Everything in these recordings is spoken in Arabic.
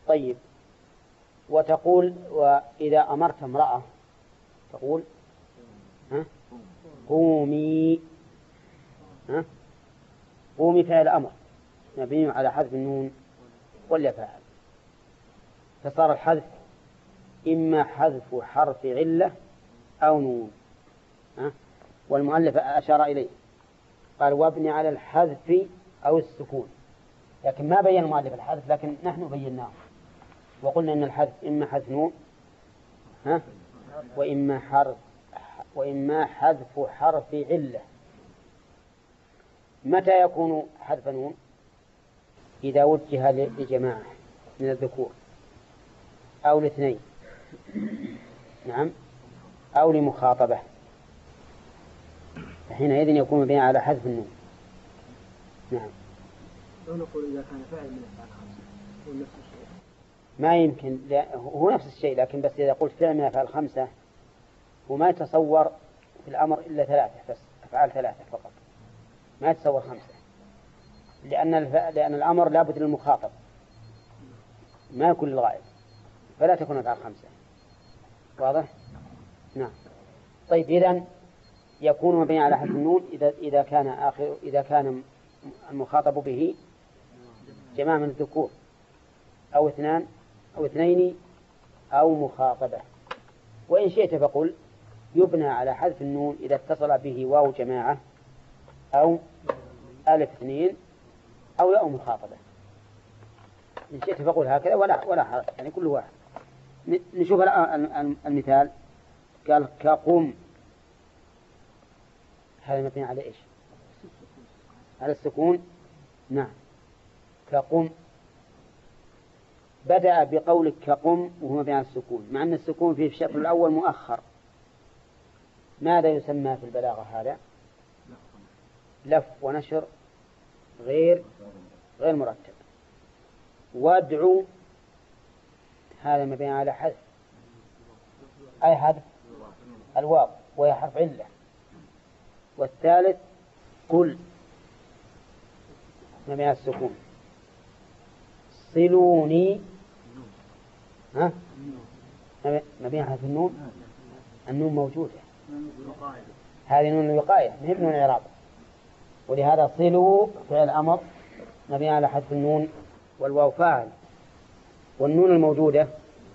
طيب، وتقول وإذا أمرت امرأة تقول قومي. قومي فعل أمر مبني على حذف النون ولا فاعل، فصار الحذف إما حذف حرف علة أو نون. والمؤلف أشار إليه قال وابني على الحذف أو السكون، لكن ما بين المؤلف الحذف، لكن نحن بيناه وقلنا إن الحذف إما حذف نون وإما حذف حرف علة. متى يكون حذف نون؟ إذا وجه لجماعة من الذكور أو لاثنين، نعم، أو لمخاطبة، حينئذ يكون مبني على حذف النون. نعم. لو نقول إذا كان فاعل من أفعال خمسة هو نفس الشيء؟ ما يمكن، هو نفس الشيء، لكن بس إذا قلت فعل من أفعال خمسة وما يتصور في الأمر إلا ثلاثة بس، أفعال ثلاثة فقط، ما يتصور خمسة، لأن الأمر لابد للمخاطب ما يكون للغائب، فلا تكون أفعال خمسة. واضح؟ نعم. طيب، إذن يكون مبني على حذف النون إذا كان المخاطب به جماعة من الذكور أو اثنان أو اثنين أو مخاطبة. وإن شئت فقل يبنى على حذف النون إذا اتصل به واو جماعة أو ألف اثنين أو ياء مخاطبة. إن شئت فقل هكذا ولا حرج، يعني كل واحد. نشوف المثال. قال كقم، هذا مبني على إيش؟ على السكون. نعم. كقم بدأ بقولك كقم وهو مبني على السكون، مع أن السكون في الشكل الأول مؤخر. ماذا يسمى في البلاغة هذا؟ لف ونشر غير مرتب. وادعو هذا مبني على حذف، أي حذف الواو وهي حرف علة. والثالث قل مبني على السكون. صلوني مبني على حذف النون، النون موجودة، هذه نون الوقاية ما هي نون الإعراب، ولهذا صلوا فعل أمر مبني على حذف النون والواو فاعل. والنون الموجودة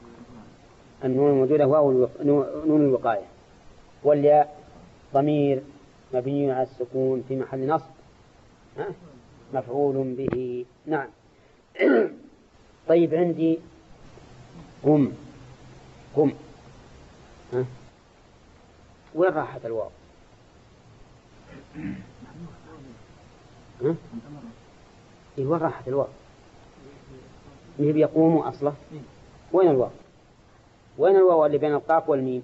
واو نون الوقاية. والياء ضمير مبني على السكون في محل نصب مفعول به. نعم. طيب، عندي قم. وين راحت الواو؟ وين راحت الواو؟ هي بيقوم أصله. وين الواو؟ وين الواو اللي بين القاف والميم؟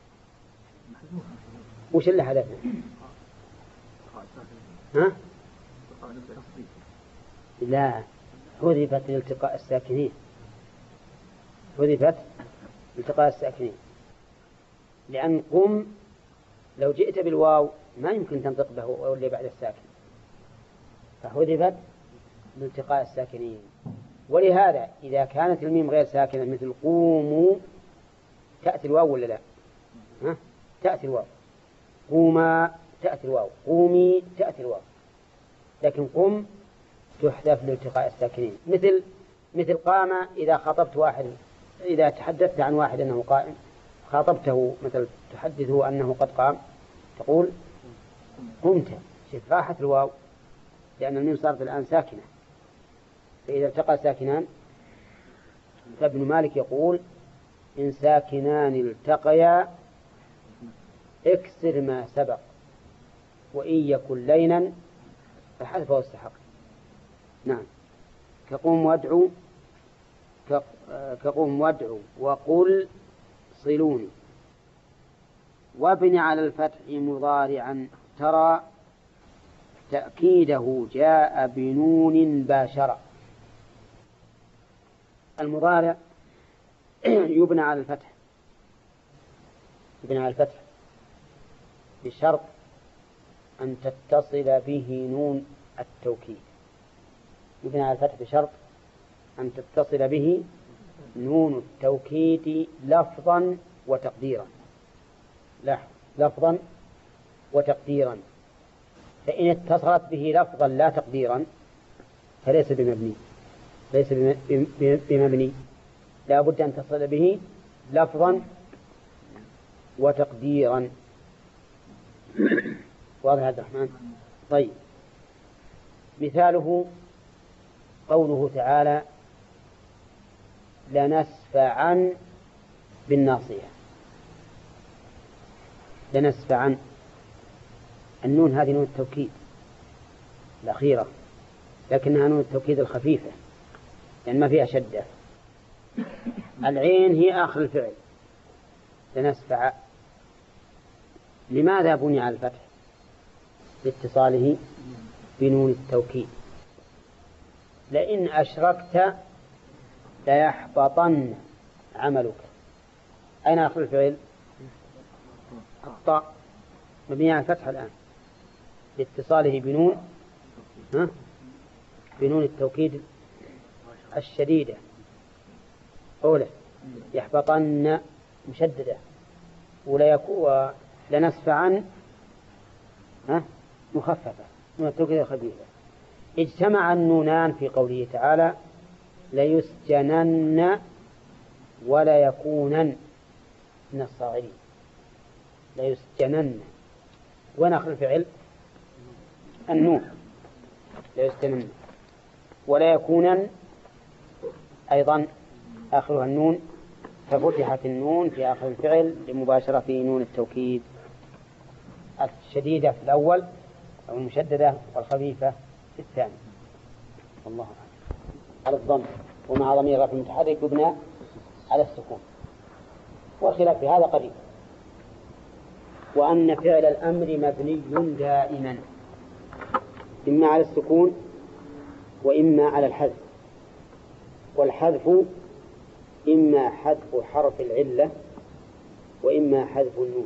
وش اللي حدثنا؟ لا، حذفت لالتقاء الساكنين. لأن قم لو جئت بالواو ما يمكن تنطق به واللي بعد الساكن، فحذفت لالتقاء الساكنين. ولهذا إذا كانت الميم غير ساكنة مثل قوموا تأتي الواو ولا لا؟ تأتي الواو. قوما تأتي الواو، قومي تأتي الواو. لكن قم تحذف لالتقاء الساكنين. مثل قام، إذا تحدثت عن واحد أنه قائم خاطبته، مثل تحدثه أنه قد قام، تقول قمت، راحت الواو لأن الميم صارت الآن ساكنة. فإذا التقى ساكنان، فابن مالك يقول إن ساكنان التقيا اكسر ما سبق، وإن يكن لينا فحذفه استحق. نعم. كقوم وادعو وقل صلوني. وابن على الفتح مضارعا ترى تأكيده جاء بنون باشرة. المضارع يبنى على الفتح بشرط أن تتصل به نون التوكيد. يبنى على الفتح بشرط أن تتصل به نون التوكيد لفظا وتقديرا. لفظا وتقديرا، فإن اتصلت به لفظا لا تقديرا فليس بمبني، ليس بمبني، لا بد أن تصل به لفظا وتقديرا. واضح عبد الرحمن؟ طيب، مثاله قوله تعالى لنسفعا بالناصية. لنسفعا، النون هذه نون التوكيد الأخيرة، لكنها نون التوكيد الخفيفة لأن ما فيها شدة. العين هي آخر الفعل لنسفع. لماذا بني على الفتح؟ لاتصاله بنون التوكيد. لئن أشركت ليحبطن عملك. أين آخر الفعل؟ الطاء، مبني على الفتح الآن لاتصاله بنون التوكيد الشديدة. أولى يحبطن مشددة، ولنسفعا مخففة من التوكيد الخفيفة. اجتمع النونان في قوله تعالى ليسجنن ولا يكونن من الصاغرين. ليسجنن، وين آخر الفعل؟ النون. ليسجنن ولا يكونن أيضا آخرها النون، ففتحت النون في آخر الفعل لمباشرة نون التوكيد الشديدة في الأول أو المشددة والخفيفة في الثاني. الله أعلم. على الضم ومع ضمير رفع متحرك يبنى على السكون، والخلاف في هذا قريب. وأن فعل الأمر مبني دائما إما على السكون وإما على الحذف. والحذف إما حذف حرف العلة وإما حذف النون.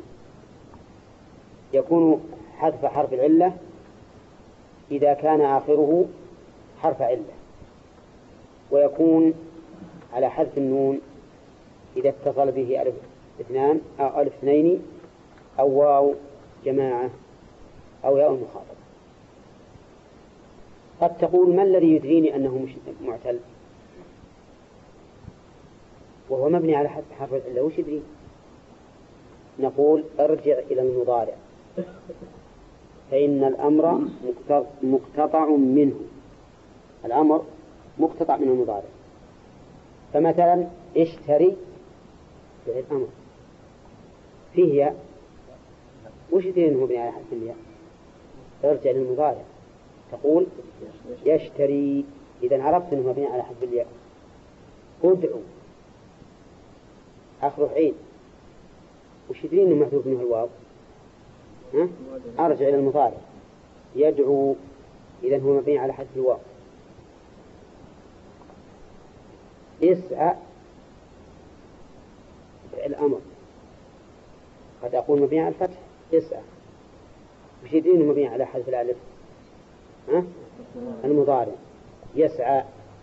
يكون حذف حرف العلة إذا كان آخره حرف علة، ويكون على حذف النون إذا اتصل به ألف اثنان أو ألف اثنين أو واو جماعة أو ياء المخاطب. قد تقول ما الذي يدريني أنه معتل وهو مبني على حذف حرف العلة؟ وش يدري؟ نقول ارجع إلى المضارع، فإن الأمر مقتطع منه. الأمر مقتطع من المضارع. فمثلا اشتري فعل الأمر فيه ياء، وش يدري أنه مبني على حذف الياء؟ ارجع للمضارع تقول يشتري، إذا عرفت أنه مبني على حذف الياء. ادعو آخر عين، وش يدري أنه محذوف منه الواو؟ أرجع إلى المضارع يدعو، إذا هو مبني على حذف الواو. اسعى فعل الأمر قد أقول مبني على الفتح اسعى، وش يدري أنه مبني على حذف الألف؟ المضارع يسعى.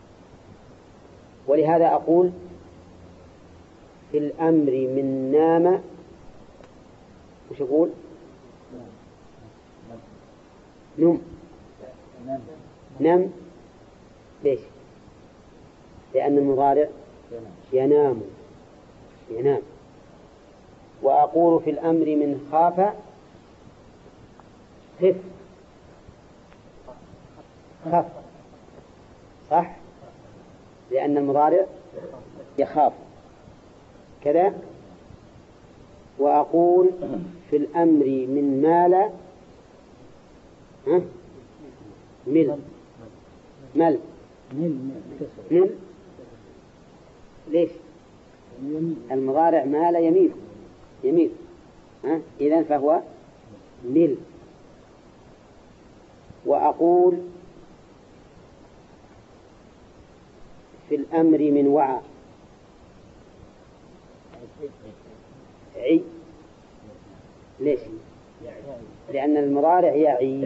ولهذا أقول في الأمر من نام، وش أقول؟ نم. ليش؟ لأن المضارع ينام. وأقول في الأمر من خاف خف، صح؟ لأن المضارع يخاف كذا. وأقول في الأمر من مال مل. ليش؟ المضارع مال يميل إذن فهو مل. وأقول في الأمر من وعى عي. ليش؟ لأن المضارع يعي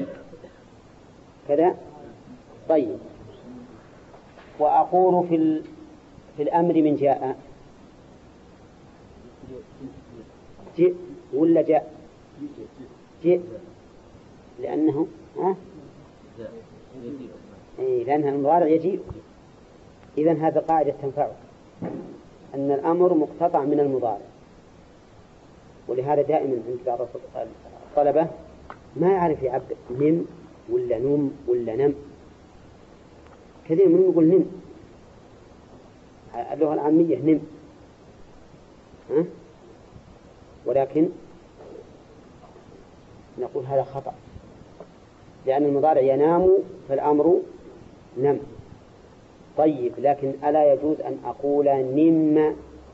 كذا. طيب، وأقول في الأمر من جاء؟ جئ ولا جاء؟ جئ، لأنه لأنها المضارع يجيء. إذن هذا قاعدة تنفعه، أن الأمر مقتطع من المضارع. ولهذا دائما عند بعض الطلبة ما يعرف يعبر نم ولا نم ولا نم. كثير منهم يقول نم، اللغة العامية نم، ولكن نقول هذا خطأ، لأن المضارع ينام فالأمر نم. طيب، لكن ألا يجوز أن أقول نم؟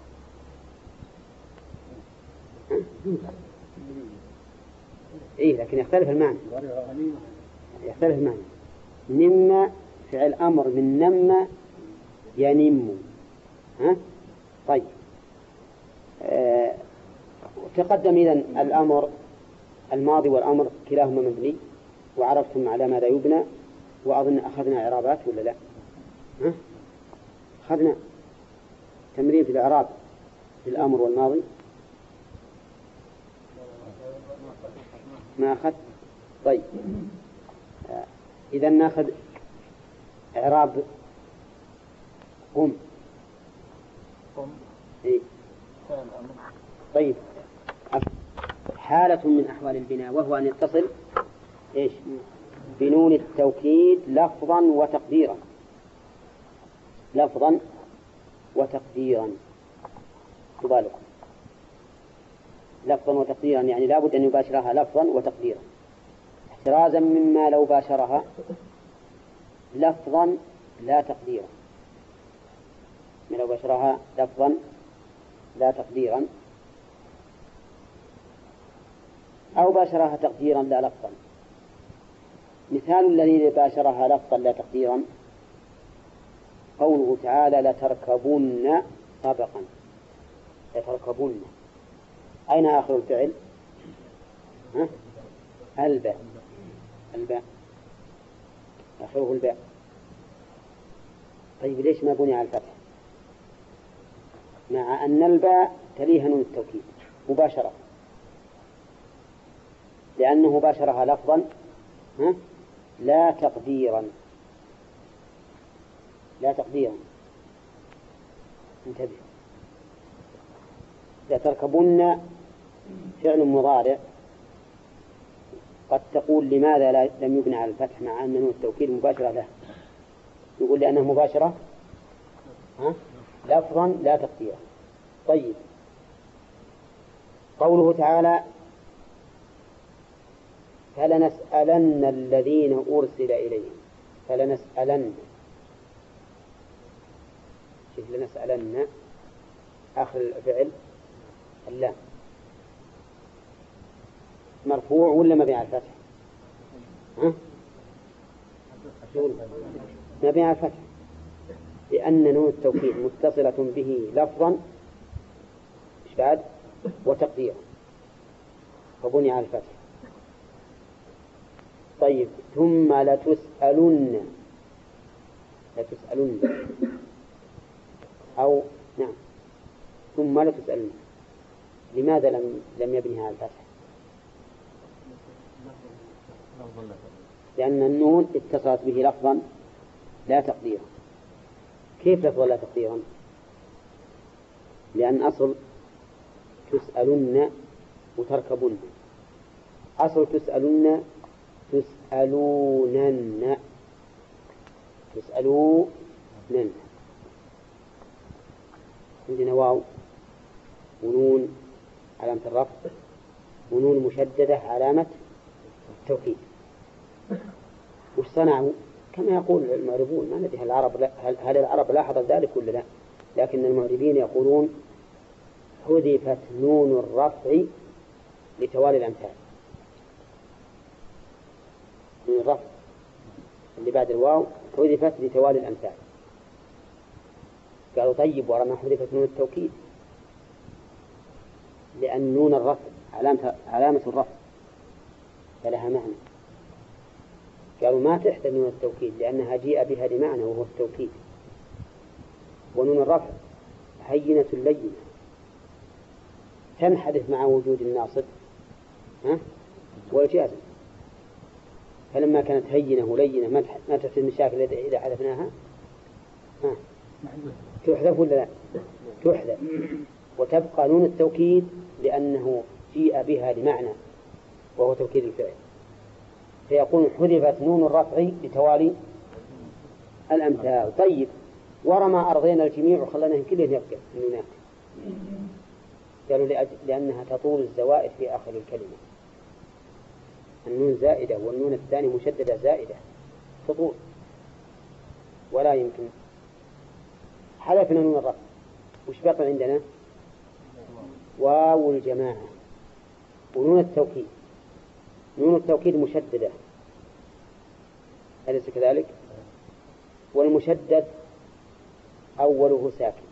لكن يختلف المعنى. يختلف المعنى. نم فعل أمر من نم ينم. طيب، تقدم إذن الأمر الماضي والأمر كلاهما مبني، وعرفتم على ماذا يبنى، وأظن أخذنا إعرابات ولا لا؟ أخذنا تمرين في الإعراب في الأمر والماضي. ما أخذ؟ طيب، إذا نأخذ إعراب قم. طيب، حالة من أحوال البناء، وهو أن يتصل بنون التوكيد لفظا وتقديرا. لفظا وتقديرا، تبالغ. لفظا وتقديرا يعني لا بد أن يباشرها لفظا وتقديرا، احترازا مما لو باشرها لفظا لا تقديرا، من لو باشرها لفظا لا تقديرا، أو باشرها تقديرا لا لفظا. مثال الذي باشرها لفظا لا تقديرا قوله تعالى لتركبن طبقا. لتركبن، أين آخر الفعل؟ الباء. الباء آخره الباء. طيب، ليش ما بني على الفتح مع أن الباء تليها نون التوكيد مباشرة؟ لأنه باشرها لفظا لا تقديرا. لا تقديرا، انتبه. لا تركبن فعل مضارع، قد تقول لماذا لم يبنى على الفتح مع أن نون التوكيد مباشرة له؟ يقول لأنه مباشرة لفظا لا تقديرا. طيب، قوله تعالى فلنسألن الذين أرسل إليهم. فلنسألن، شوف، لنسألن آخر الفعل اللام مرفوع ولا مبني على الفتح؟ مبني على الفتح، لأن نون التوكيد متصلة به لفظا إيش بعد وتقديرا، فبني على الفتح. طيب، ثم لتسألن. لتسألن أو نعم، ثم لتسألن. لماذا لم يبنيها على الفتح؟ لأن النون اتصلت به لفظا لا تقديرا. كيف لفظا لا تقديرا؟ لأن أصل تسألن وتركبن، أصل تسألن تسألونن. تسألونن، عندنا واو ونون علامة الرفع، ونون مشددة علامة التوكيد. وش صنعوا؟ كما يقول المعربون، ما ندري هل العرب لاحظت ذلك ولا لا، لكن المعربين يقولون حذفت نون الرفع لتوالي الأمثال. نون الرفع اللي بعد الواو حذفت لتوالي الأمثال. قالوا طيب، ورما حذفت نون التوكيد؟ لأن نون الرفع علامة الرفع فلها معنى. قالوا ما تحتمل نون التوكيد لأنها جيء بها لمعنى وهو التوكيد. ونون الرفع هينة لينة تنحدث مع وجود الناصب والجازم، فلما كانت هينة لينة ما تحدث مشاكل إذا حذفناها تحذف ولا لا؟ تحذف، وتبقى نون التوكيد لأنه جيء بها لمعنى وهو توكيد الفعل، فيقول حذفت نون الرفع لتوالي الأمثال. طيب، ورمى أرضينا الجميع وخلناهم كلهم يبقى النونات، قالوا لأنها تطول الزوائد في آخر الكلمة، النون زائدة والنون الثاني مشددة زائدة تطول ولا يمكن. حذفنا نون الرفع، وش بقى عندنا؟ واو الجماعة ونون التوكيد. نون التوكيد مشددة أليس كذلك؟ والمشدد أوله ساكن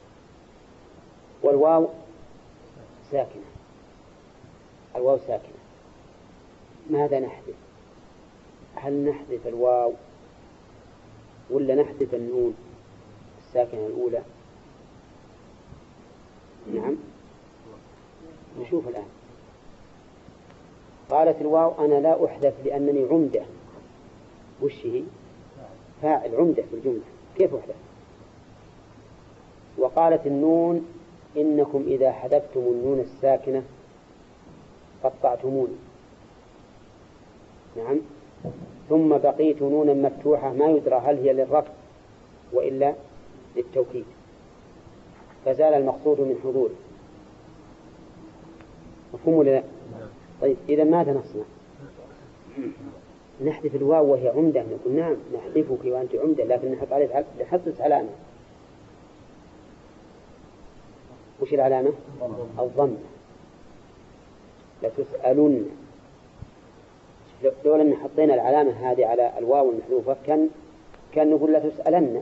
والواو ساكنة، الواو ساكنة. ماذا نحذف؟ هل نحذف الواو ولا نحذف النون الساكنة الأولى؟ نعم، نشوف الآن. قالت الواو أنا لا أحذف لأنني عمدة. وش هي؟ فاعل عمدة في الجملة، كيف أحذف؟ وقالت النون إنكم إذا حذفتم النون الساكنة قطعتموني. نعم، ثم بقيت نونا مفتوحة ما يدرى هل هي للرفع وإلا للتوكيد، فزال المقصود من حضوره. مفهوم ولا لا؟ طيب، إذا ماذا نصنع؟ نحذف الواو وهي عمدة، نقول نعم نحذفك وأنت عمدة، لكن نحط عليه نحطس علامة. وش العلامة؟ الضم. لتسألن. لو أن حطينا العلامة هذه على الواو المحذوفة كان نقول لتسألن،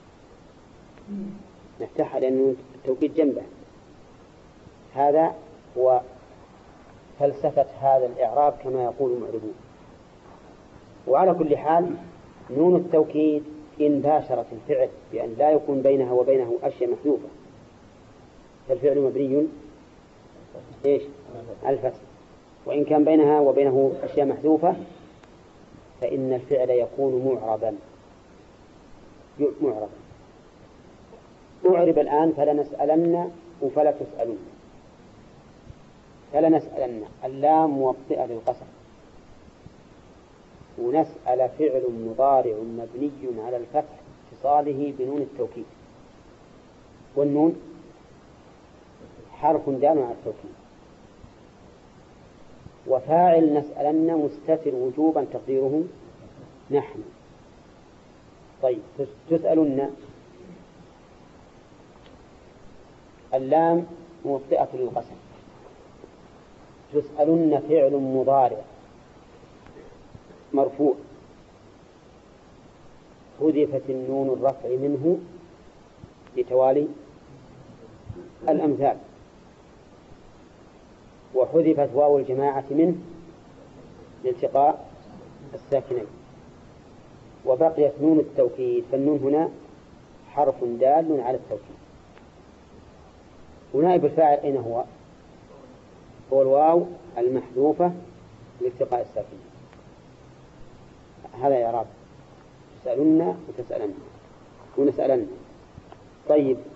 نفتحها لأنه التوكيد جنبه. هذا هو فلسفة هذا الإعراب كما يقول المعربون. وعلى كل حال نون التوكيد إن باشرت الفعل بأن لا يكون بينها وبينه أشياء محذوفة، فالفعل مبني إيش؟ الفتح. وإن كان بينها وبينه أشياء محذوفة فإن الفعل يكون معربا. أعرب الآن فلنسألن وفلا تسألون. فلنسألن اللام موطئة للقسم، ونسأل فعل مضارع مبني على الفتح اتصاله بنون التوكيد، والنون حرف دال على التوكيد. وفاعل نسألن مستتر وجوبا تقديره نحن. طيب، تسألن اللام موطئة للقسم، تسألن فعل مضارع مرفوع حذفت النون الرفع منه لتوالي الأمثال، وحذفت واو الجماعة منه لالتقاء الساكنين، وبقيت نون التوكيد. فالنون هنا حرف دال على التوكيد. ونائب الفاعل أين هو؟ هو الواو المحذوفة لالتقاء الساكنين. هذا إعراب تسألن وتسألن ونسألن. طيب،